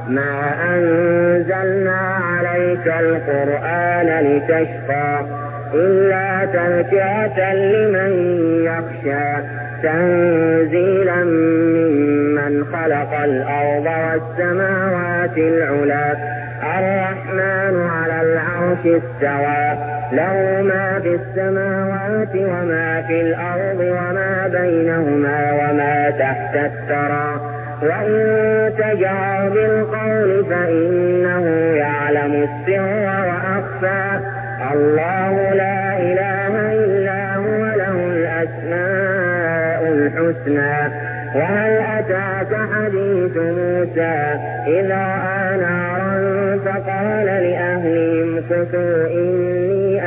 ما أنزلنا عليك القرآن لتشقى إلا تذكرة لمن يخشى تنزيلا ممن خلق الأرض والسماوات العلى الرحمن على العرش استوى له ما في السماوات وما في الأرض وما بينهما وما تحت الثرى وإن تجهر بالقول فإنه يعلم السر وأخفى الله لا إله إلا هو له الأسماء الحسنى وهل أتاك حديث موسى إذ رأى نارا فقال لأهلهم امكثوا إني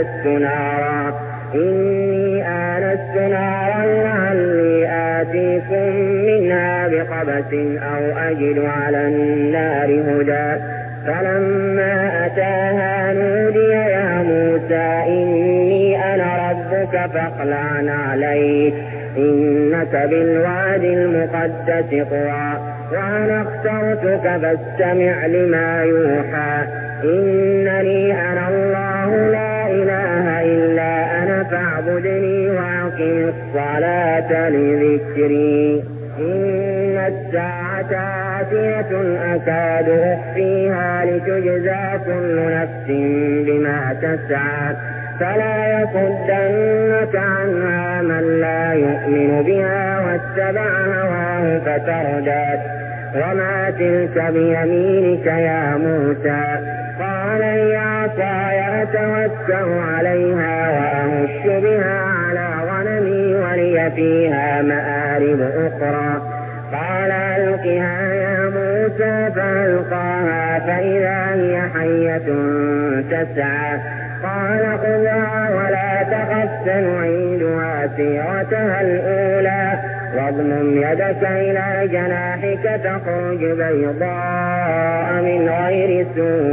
آنست نارا لعلي آتيكم منها بقبس أو أجد على النار هدى فلما أتاها نودي يا موسى إني أنا ربك فاخلع عليك إنك بالواد المقدس طوى وأنا اخترتك فاستمع لما يوحى إنني أنا الله لا إله إلا أنا فاعبدني وأقم الصلاة لذكري إن الساعة آتية أكاد أخفيها لتجزى كل نفس بما تسعى فلا يصدنك عنها من لا يؤمن بها واتبع هواه فتردى وما تلك بيمينك يا موسى قال هي عصاي أتوكل عليها وأهش بها على غنمي ولي فيها مآرب أخرى قال ألقها يا موسى فألقاها فإذا هي حية تسعى قال خذها ولا تخف سنعيدها سيرتها الأولى واضمم يدك إلى جناحك تخرج بيضاء من غير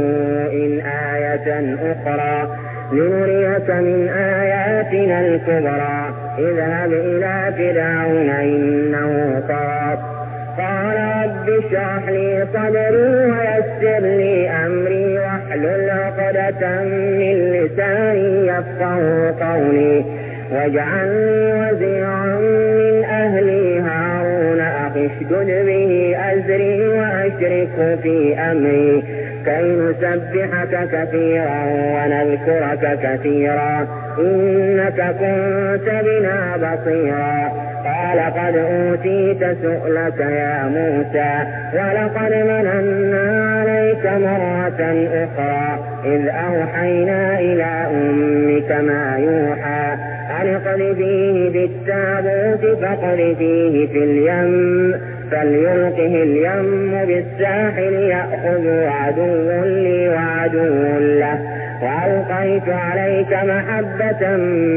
سوء آية أخرى لنريك من آياتنا الكبرى اذهب إلى فرعون إنه طغى قال رب اشرح لي صدري ويسر لي أمري واحلل عقدة من لساني يفقهوا قولي واجعل لي وزيرا من أهلي هارون أخي اشدد به أزري وأشركه في أمري كي نسبحك كثيرا ونذكرك كثيرا إنك كنت بنا بصيرا قال قد أوتيت سؤلك يا موسى ولقد مننا عليك مرة أخرى إذ أوحينا إلى أمك ما يوحى أن اقذفيه بالتابوت فاقذفيه في اليم فليلقه اليم بالساحل يأخذ عدو لي وعدو له وألقيت عليك محبة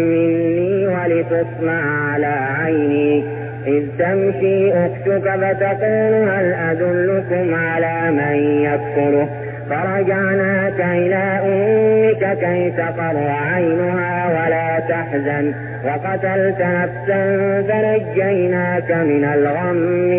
مني ولتصنع على عيني إذ تمشي أختك فتقول هل أدلكم على من يكفله فرجعناك إلى أمك كي تقر عينها ولا تحزن وقتلت نفسا فنجيناك من الغم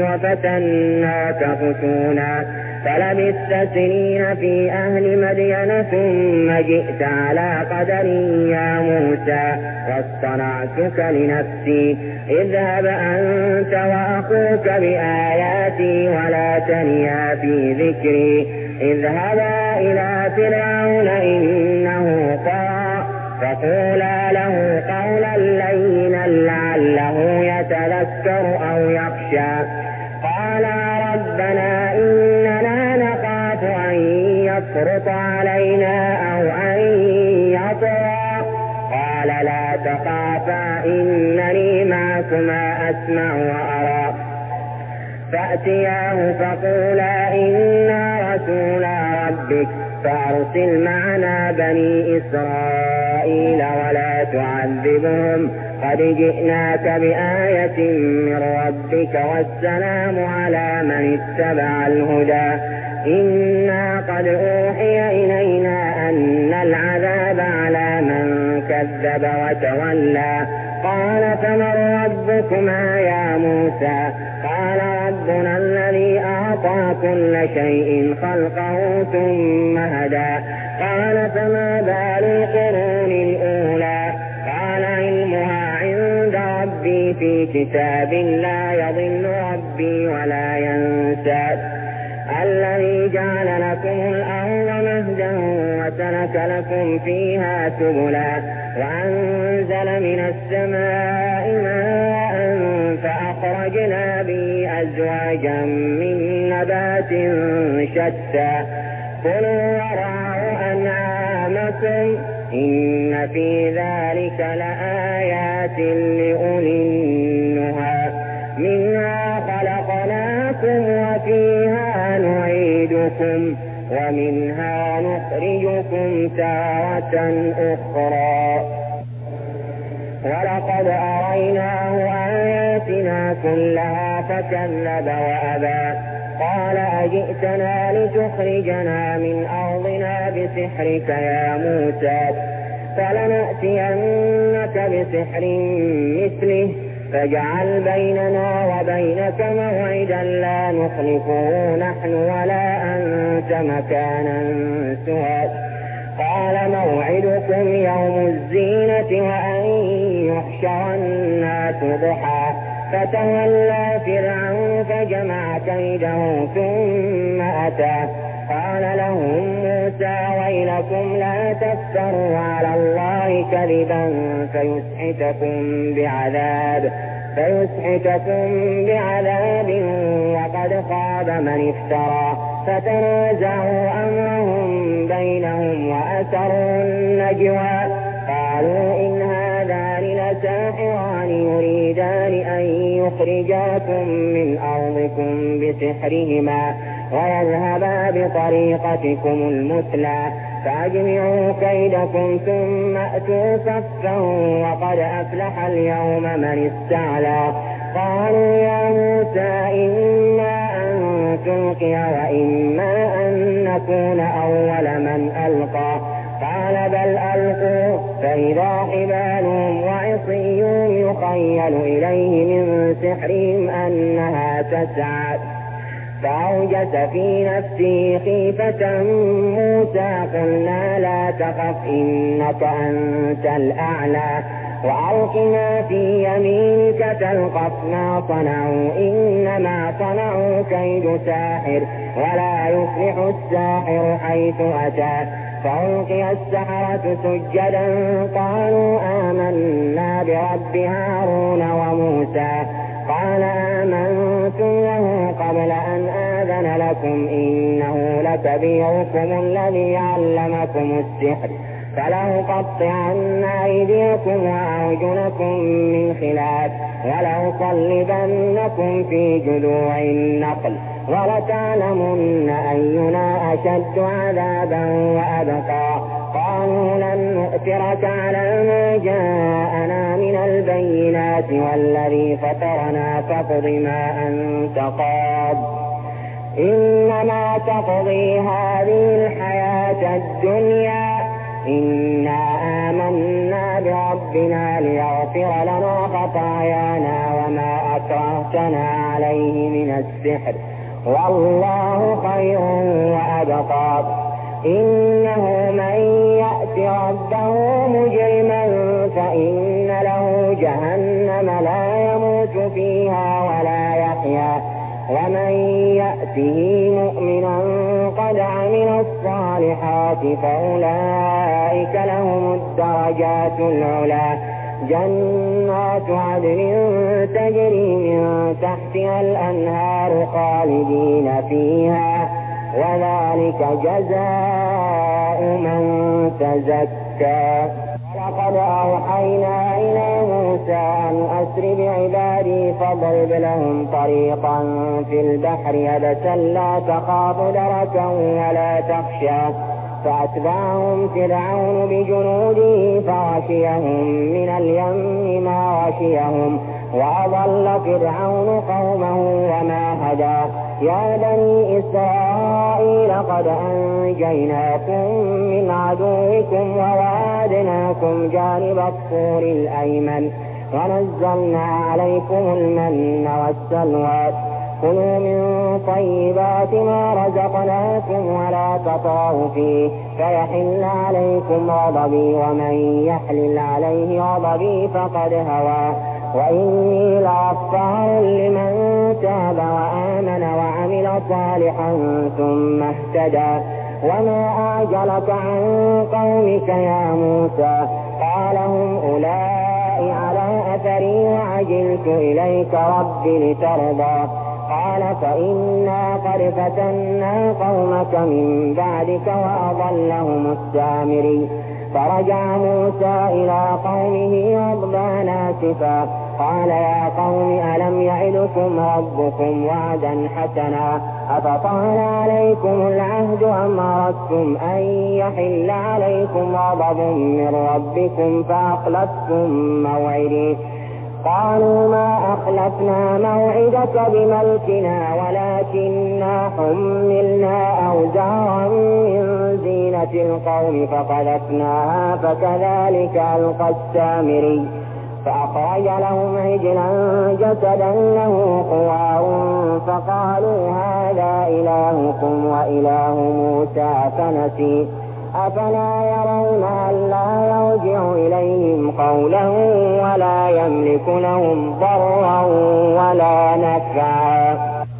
وفتناك فتونا فلبثت سنين في أهل مدين ثم جئت على قدر يا موسى واصطنعتك لنفسي اذهب أنت وأخوك بآياتي ولا تنيا في ذكري اذهبا إلى فرعون إنه طغى فقولا له قولا لينا لعله يتذكر أو يخشى قال ربنا إننا نخاف أن يفرط علينا أو أن يطغى قال لا تخافا إنني معكما أسمع وأرى فأتياه فقولا إنا رسولا ربك فأرسل معنا بني إسرائيل ولا تعذبهم قد جئناك بآية من ربك والسلام على من اتبع الهدى إنا قد أوحي إلينا أن العذاب على من كذب وتولى قال فمن ربكما يا موسى قال ربنا الذي أعطى أعطى كل شيء خلقه ثم هدى. قال فما بال القرون الأولى؟ قال علمها عند ربي في كتاب لا يضل ربي ولا ينسى. الذي جعل لكم الأرض مهدا وسلك لكم فيها سبلا وأنزل من السماء ماء فأخرجنا به أزواجا من نبات شتى كلوا ورعوا أنعامكم إن في ذلك لآيات لأولي النهى. منها خلقناكم وفيها نعيدكم ومنها نخرجكم تارة أخرى. ولقد أريناه آياتنا كلها فكذب وأبى. قال أجئتنا لتخرجنا من أرضنا بسحرك يا موسى فلنأتينك بسحر مثله فاجعل بيننا وبينك موعدا لا نخلفه نحن ولا أنت مكانا سوى. قال موعدكم يوم الزينة وأن يحشر الناس ضحى فتولى فرعون فجمع كيده ثم أتى. قال لهم موسى ويلكم لا تفتروا على الله كذبا فيسحتكم بعذاب وقد خاب من افترى. فتنازعوا أمرهم بينهم وأسروا النجوى قالوا إن هذان لساحران يريدان أن يخرجاكم من أرضكم بسحرهما ويذهبا بطريقتكم المثلى فأجمعوا كيدكم ثم أتوا صفا وقد أفلح اليوم من استعلى. قالوا يا موسى إما أن تلقي وإما أن نكون أول من ألقى. قال بل ألقوا فإذا حبالهم وعصيهم يخيل إليه من سحرهم أنها تسعى. فأوجس في نفسه خيفة موسى قلنا لا تخف إنك أنت الأعلى وألق ما في يمينك تلقف ما صنعوا إنما صنعوا كيد ساحر ولا يفلح الساحر حيث أتى. فألقي السحرة سجدا قالوا آمنا برب هارون وموسى. قال آمنتم له قبل أن آذن لكم إنه لكبيركم الذي علمكم السحر فلأقطعن أيديكم وأرجلكم من خلاف ولأصلبنكم في جذوع النخل ولتعلمن أينا أشد عذابا وأبقى. قالوا لن نؤثرك على ما جاءنا من البينات والذي فطرنا فاقض ما أنت قاض إنما تقضي هذه الحياة الدنيا إنا آمنا بربنا ليغفر لنا خطايانا وما أكرهتنا عليه من السحر والله خير وأبقى. إنه من يأت ربه مجرما فإن له جهنم لا يموت فيها ولا يحيا ومن يأته مؤمنا قد عمل الصالحات فأولئك لهم الدرجات العلى جنات عدن تجري من تحتها الأنهار خالدين فيها وذلك جزاء من تزكى. ولقد أوحينا إلى موسى أن أسر بعبادي فاضرب لهم طريقا في البحر يبسا لا تخاف دركا ولا تخشى. فأتبعهم فرعون بجنوده فغشيهم من اليم ما غشيهم وأضل فرعون قومه وما هدى. يا بني إسرائيل قد أنجيناكم من عدوكم ووعدناكم جانب الطور الأيمن ونزلنا عليكم المن والسلوى كلوا من طيبات ما رزقناكم ولا تطغوا فيه فيحل عليكم غضبي ومن يحلل عليه غضبي فقد هوى وإني لغفار لمن تاب وآمن وعمل صالحا ثم اهتدى وما أعجلك عن قومك يا موسى قال هم أولئك على أثري وعجلت إليك رب لترضى قال فإنا قد فتنا قومك من بعدك وأضلهم السامري فرجع موسى إلى قومه غضبان آسفا قال يا قوم ألم يعدكم ربكم وعدا حسنا أفطال عليكم العهد أم أردتم أن يحل عليكم غضب من ربكم فأخلفتم موعدي قالوا ما أخلفنا موعدك بملكنا ولكننا حملنا أوزارا من زينة القوم فقذفناها فكذلك ألقى السامري فأخرج لهم عجلا جسدا له خوار فقالوا هذا إلهكم وإله موسى فنسي أفلا يرون ألا يرجع إليهم قولا ولا يملك لهم ضرا ولا نفعا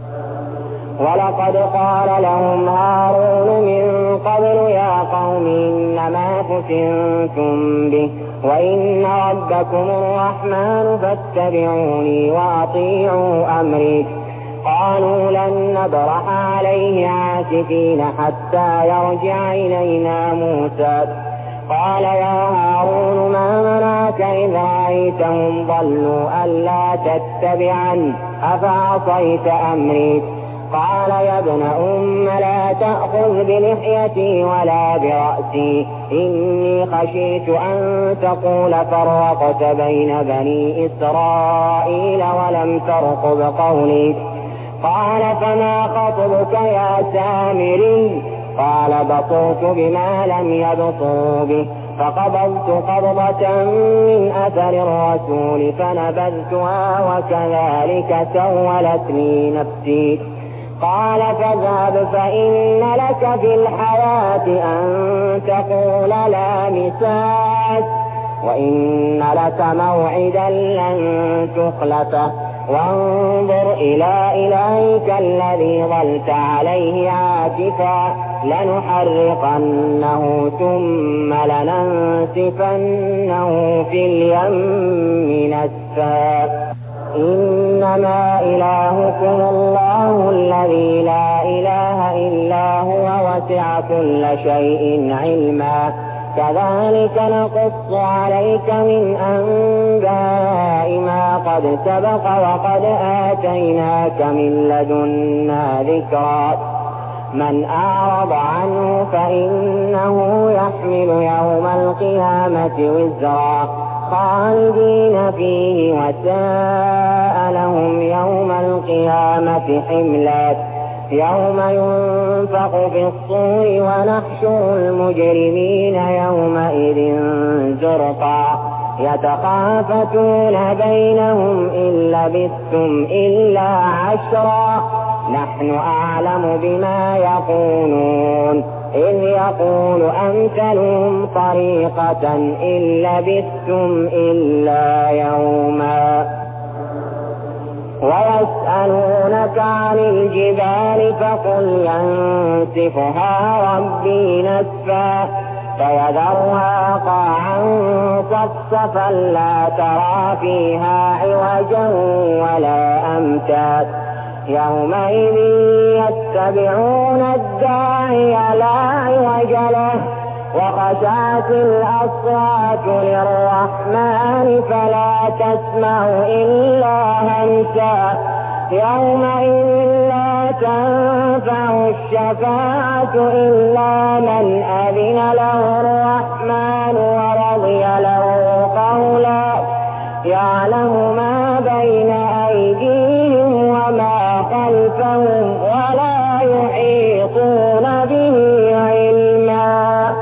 ولقد قال لهم هارون من قبل يا قوم إنما فتنتم به وإن ربكم الرحمن فاتبعوني وأطيعوا أمري قالوا لن نبرح عليه عاكفين حتى يرجع إلينا موسى قال يا هارون ما منعك إذ رأيتهم ضلوا ألا تتبعن أفعصيت أمري قال يا ابن أم لا تأخذ بلحيتي ولا برأسي إني خشيت أن تقول فرقت بين بني إسرائيل ولم ترقب قولي قال فما خطبك يا سامري قال بصرت بما لم يبصروا به فقبضت قبضة من أثر الرسول فنبذتها وكذلك سولت لي نفسي قال فاذهب فإن لك في الحياة أن تقول لا مساس وإن لك موعدا لن تخلفه وانظر إلى إلهك الذي ظلت عليه عاكفا لنحرقنه ثم لننسفنه في اليم نسفا إنما إلهكم الله الذي لا إله إلا هو وسع كل شيء علما كذلك نقص عليك من أنباء ما قد سبق وقد آتيناك من لدنا ذكرا من أعرض عنه فإنه يحمل يوم القيامة وزرا خالدين فيه وساء لهم يوم القيامة حملا يوم ينفخ في الصور ونحشر المجرمين يومئذ زرقا يتخافتون بينهم إن لبثتم إلا عشرا نحن أعلم بما يقولون إذ يقول أمثلهم طريقة إن لبثتم إلا يوما ويسألونك عن الجبال فقل ينسفها ربي نسفا فيذرها قاعا صفصفا لا ترى فيها عوجا ولا أمتا يومئذ يتبعون الداعي لا عوج له وخشعت الأصوات للرحمن فلا تسمع إلا همسا يومئذ لا تنفع الشفاعة إلا من أذن له الرحمن ورضي له قولا يعلم ما بين أيديهم وما خلفهم ولا يحيطون به علما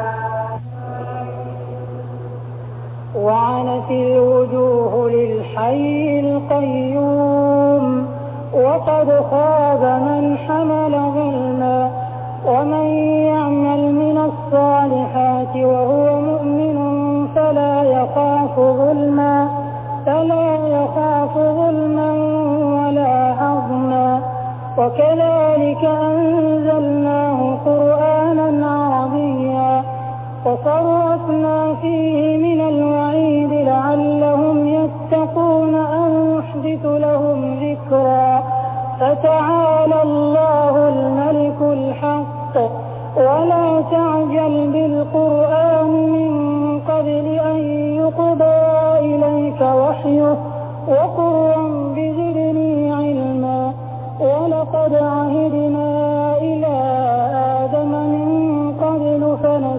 وعنت الوجوه للحي القيوم وقد خاب من حمل ظلما. ومن يعمل من الصالحات وهو مؤمن فلا يخاف ظلما ولا هضما. وكذلك أنزلناه قرآنا عربيا وصرفنا فيه من الوعيد لعلهم يتقون أو يحدث لهم ذكرا. فتعالى الله الملك الحق ولا تعجل بالقرآن من قبل أن يقضى إليك وحيه وقل رب زدني علما. ولقد عهدنا إلى آدم من قبل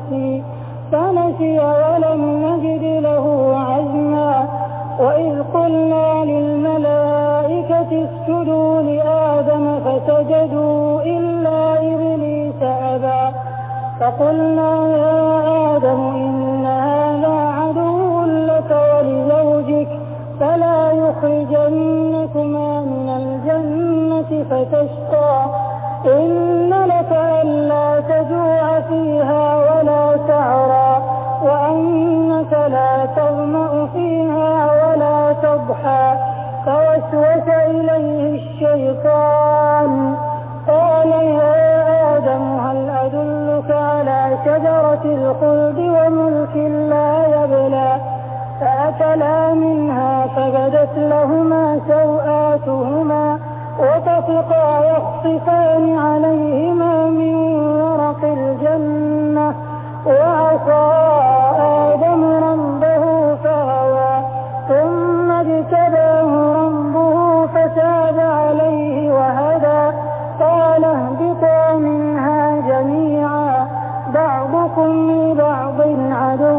فنسي ولم نجد له عزما. وإذ قلنا للملائكة اسجدوا لآدم فسجدوا إلا إبليس أبى. فقلنا يا آدم إن هذا عدو لك ولزوجك فلا يخرجنكما من الجنة فتشقى. إن لك ألا تجوع فيها ولا تعرى وأنك لا تظمأ فيها ولا تضحى. فوسوس إليه الشيطان قال يا آدم هل أدلك على شجرة الخلد وملك لا يبلى. فأكلا منها فبدت لهما سوآتهما وطفقا يخصفان عليهما من ورق الجنة. وعصى آدم ربه فغوى ثم اجتباه ربه فتاب عليه وهدى. قال اهبطا منها جميعا بعضكم لبعض عدو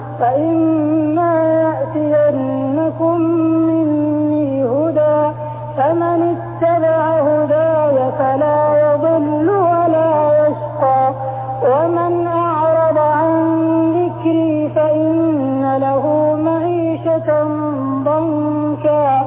فإما يأتينكم مني هدى فمن اتبع هداي فلا يضل ولا يشقى. ومن أعرض عن ذكري فإن له معيشة ضنكا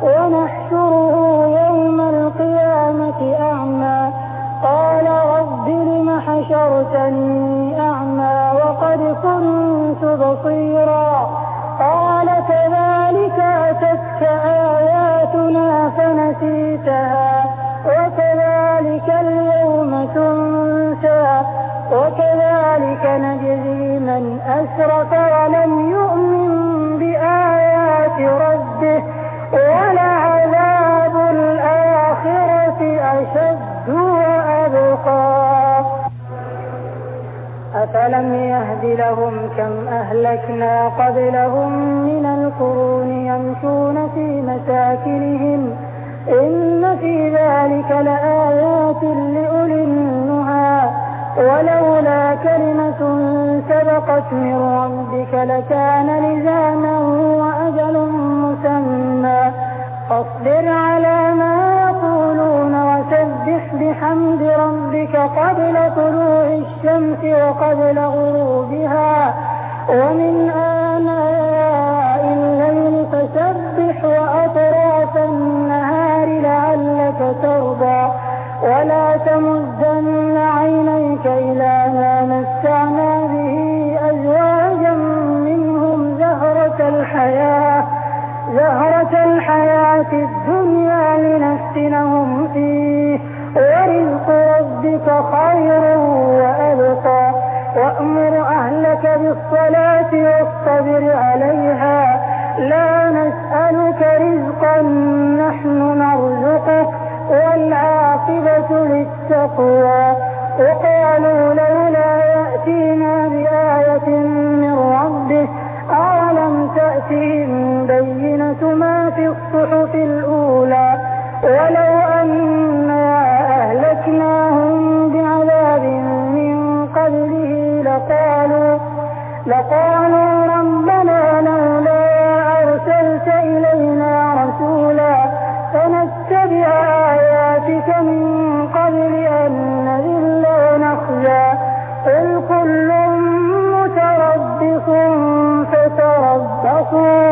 ونحشره يوم القيامة أعمى. قال رب لم حشرتني أعمى وقد كنت بصيرا. قال كذلك أتتك آياتنا فنسيتها وكذلك اليوم تنسى. وكذلك نجزي من أسرف ولم يؤمن بآيات ربه ولعذاب الآخرة أشد وأبقى. أفلم يهد لهم كم أهلكنا قبلهم من القرون يمشون في مساكنهم إن في ذلك لآيات لأولي النهى. ولولا كلمة سبقت من ربك لكان لزاما وأجل مسمى. فاصبر على ما يقولون وسبح بحمد ربك قبل طلوع الشمس وقبل غروبها ومن آناء الليل فسبح وأطراف النهار لعلك ترضى. ولا تمدن عينيك إلى ما متعنا به أزواجا منهم زهرة الحياة الدنيا لنفتنهم فيه ورزق ربك خير وأبقى. وأمر أهلك بالصلاة واصطبر عليها لا نسألك رزقا نحن نرزقك والعاقبة للتقوى. وقالوا لولا يأتينا بآية من ربه أولم تأتهم بينة ما في الصحف الأولى. ولو أنا أهلكناهم بعذاب من قبله لقالوا ربنا لولا أرسلت إلينا رسولا فنتبع آياتك من قبل أن نذل ونخزى. قل كل متربص فتربصوا